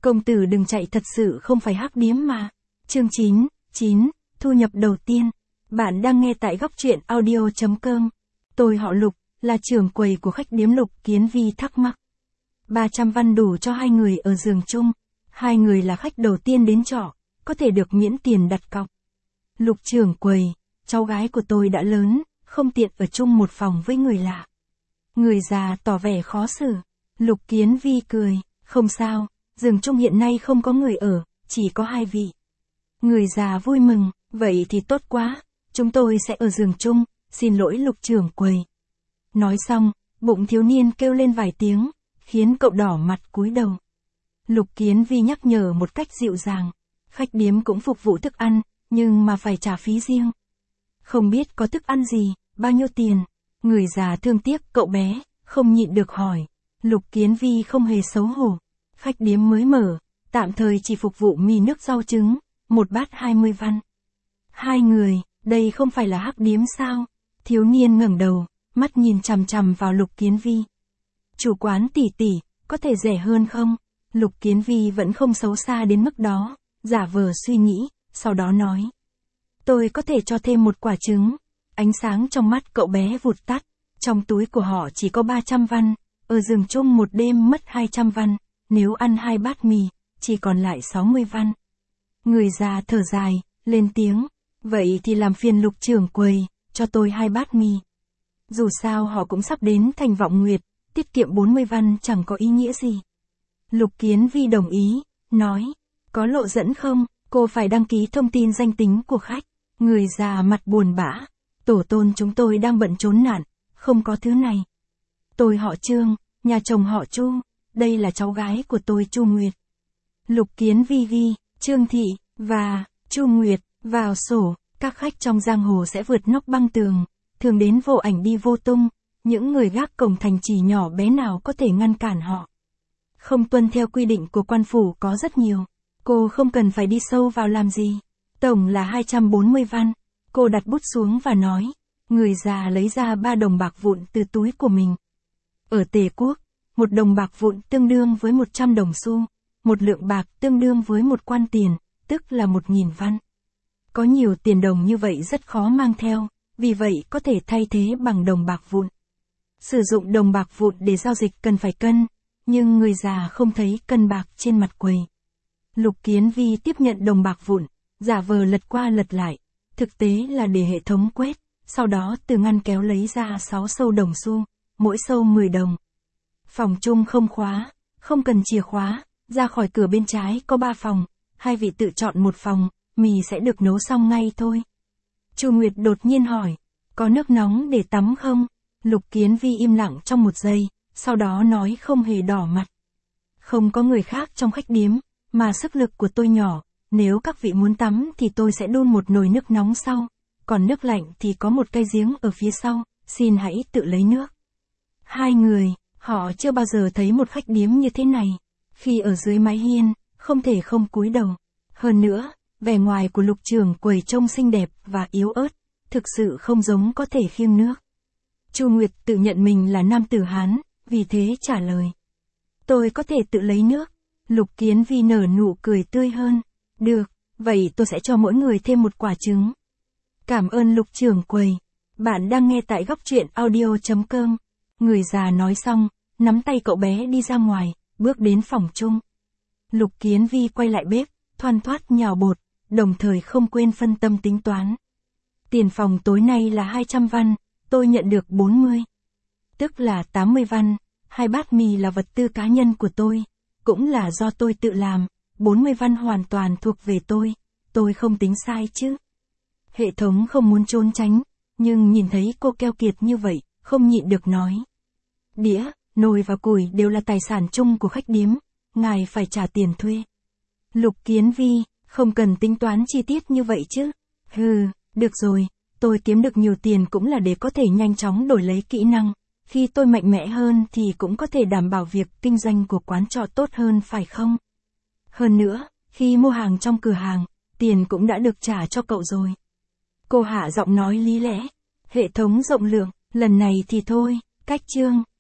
Công tử đừng chạy, thật sự không phải hắc điếm mà. Chương 9, thu nhập đầu tiên. Bạn đang nghe tại góc truyện audio.com. Tôi họ Lục, là trưởng quầy của khách điếm Lục Kiến Vi thắc mắc. 300 văn đủ cho 2 người ở giường chung. 2 người là khách đầu tiên đến trọ, có thể được miễn tiền đặt cọc. Lục trưởng quầy, cháu gái của tôi đã lớn, không tiện ở chung một phòng với người lạ. Người già tỏ vẻ khó xử. Lục Kiến Vi cười, không sao, giường chung hiện nay không có người ở, chỉ có 2 vị. Người già vui mừng, vậy thì tốt quá, chúng tôi sẽ ở giường chung, xin lỗi Lục trưởng quầy. Nói xong, bụng thiếu niên kêu lên vài tiếng, khiến cậu đỏ mặt cúi đầu. Lục Kiến Vi nhắc nhở một cách dịu dàng, khách điếm cũng phục vụ thức ăn, nhưng mà phải trả phí riêng. Không biết có thức ăn gì, bao nhiêu tiền? Người già thương tiếc cậu bé, không nhịn được hỏi. Lục Kiến Vi không hề xấu hổ. Khách điếm mới mở, tạm thời chỉ phục vụ mì nước rau trứng, một bát 20 văn. 2 người, đây không phải là hắc điếm sao? Thiếu niên ngẩng đầu, mắt nhìn chằm chằm vào Lục Kiến Vi. Chủ quán tỷ tỷ, có thể rẻ hơn không? Lục Kiến Vi vẫn không xấu xa đến mức đó, giả vờ suy nghĩ, sau đó nói. Tôi có thể cho thêm một quả trứng. Ánh sáng trong mắt cậu bé vụt tắt, trong túi của họ chỉ có 300 văn, ở giường chung một đêm mất 200 văn, nếu ăn 2 bát mì, chỉ còn lại 60 văn. Người già thở dài, lên tiếng, vậy thì làm phiền Lục trưởng quầy, cho tôi 2 bát mì. Dù sao họ cũng sắp đến thành Vọng Nguyệt, tiết kiệm 40 văn chẳng có ý nghĩa gì. Lục Kiến Vi đồng ý, nói, có lộ dẫn không, cô phải đăng ký thông tin danh tính của khách. Người già mặt buồn bã, tổ tôn chúng tôi đang bận trốn nạn, không có thứ này. Tôi họ Trương, nhà chồng họ Chu, đây là cháu gái của tôi Chu Nguyệt. Lục Kiến Vi ghi, Trương Thị, và Chu Nguyệt, vào sổ, các khách trong giang hồ sẽ vượt nóc băng tường, thường đến vô ảnh đi vô tung, những người gác cổng thành trì nhỏ bé nào có thể ngăn cản họ. Không tuân theo quy định của quan phủ có rất nhiều, cô không cần phải đi sâu vào làm gì. Tổng là 240 văn, cô đặt bút xuống và nói, người già lấy ra 3 đồng bạc vụn từ túi của mình. Ở Tề Quốc, 1 đồng bạc vụn tương đương với 100 đồng xu, 1 lượng bạc tương đương với 1 quan tiền, tức là 1.000 văn. Có nhiều tiền đồng như vậy rất khó mang theo, vì vậy có thể thay thế bằng đồng bạc vụn. Sử dụng đồng bạc vụn để giao dịch cần phải cân, nhưng người già không thấy cân bạc trên mặt quầy. Lục Kiến Vi tiếp nhận đồng bạc vụn, giả vờ lật qua lật lại, thực tế là để hệ thống quét, sau đó từ ngăn kéo lấy ra 6 sâu đồng xu, mỗi sâu 10 đồng. Phòng chung không khóa, không cần chìa khóa, ra khỏi cửa bên trái có 3 phòng, 2 vị tự chọn một phòng, mì sẽ được nấu xong ngay thôi. Chu Nguyệt đột nhiên hỏi, có nước nóng để tắm không? Lục Kiến Vi im lặng trong 1 giây, sau đó nói không hề đỏ mặt. Không có người khác trong khách điếm, mà sức lực của tôi nhỏ. Nếu các vị muốn tắm thì tôi sẽ đun một nồi nước nóng sau, còn nước lạnh thì có một cây giếng ở phía sau, xin hãy tự lấy nước. 2 người, họ chưa bao giờ thấy một khách điếm như thế này. Khi ở dưới mái hiên, không thể không cúi đầu. Hơn nữa, vẻ ngoài của Lục trưởng quầy trông xinh đẹp và yếu ớt, thực sự không giống có thể khiêng nước. Chu Nguyệt tự nhận mình là nam tử Hán, vì thế trả lời. Tôi có thể tự lấy nước. Lục Kiến Vi nở nụ cười tươi hơn. Được, vậy tôi sẽ cho mỗi người thêm 1 quả trứng. Cảm ơn Lục trưởng quầy. Bạn đang nghe tại góc truyện audio.com. Người già nói xong, nắm tay cậu bé đi ra ngoài, bước đến phòng chung. Lục Kiến Vi quay lại bếp, thoăn thoắt nhào bột, đồng thời không quên phân tâm tính toán. Tiền phòng tối nay là 200 văn, tôi nhận được 40. Tức là 80 văn, 2 bát mì là vật tư cá nhân của tôi, cũng là do tôi tự làm. 40 văn hoàn toàn thuộc về tôi không tính sai chứ. Hệ thống không muốn trốn tránh, nhưng nhìn thấy cô keo kiệt như vậy, không nhịn được nói. Đĩa, nồi và củi đều là tài sản chung của khách điếm, ngài phải trả tiền thuê. Lục Kiến Vi, không cần tính toán chi tiết như vậy chứ. Hừ, được rồi, tôi kiếm được nhiều tiền cũng là để có thể nhanh chóng đổi lấy kỹ năng. Khi tôi mạnh mẽ hơn thì cũng có thể đảm bảo việc kinh doanh của quán trọ tốt hơn phải không? Hơn nữa, khi mua hàng trong cửa hàng, tiền cũng đã được trả cho cậu rồi. Cô hạ giọng nói lý lẽ. Hệ thống rộng lượng, lần này thì thôi, cách chương.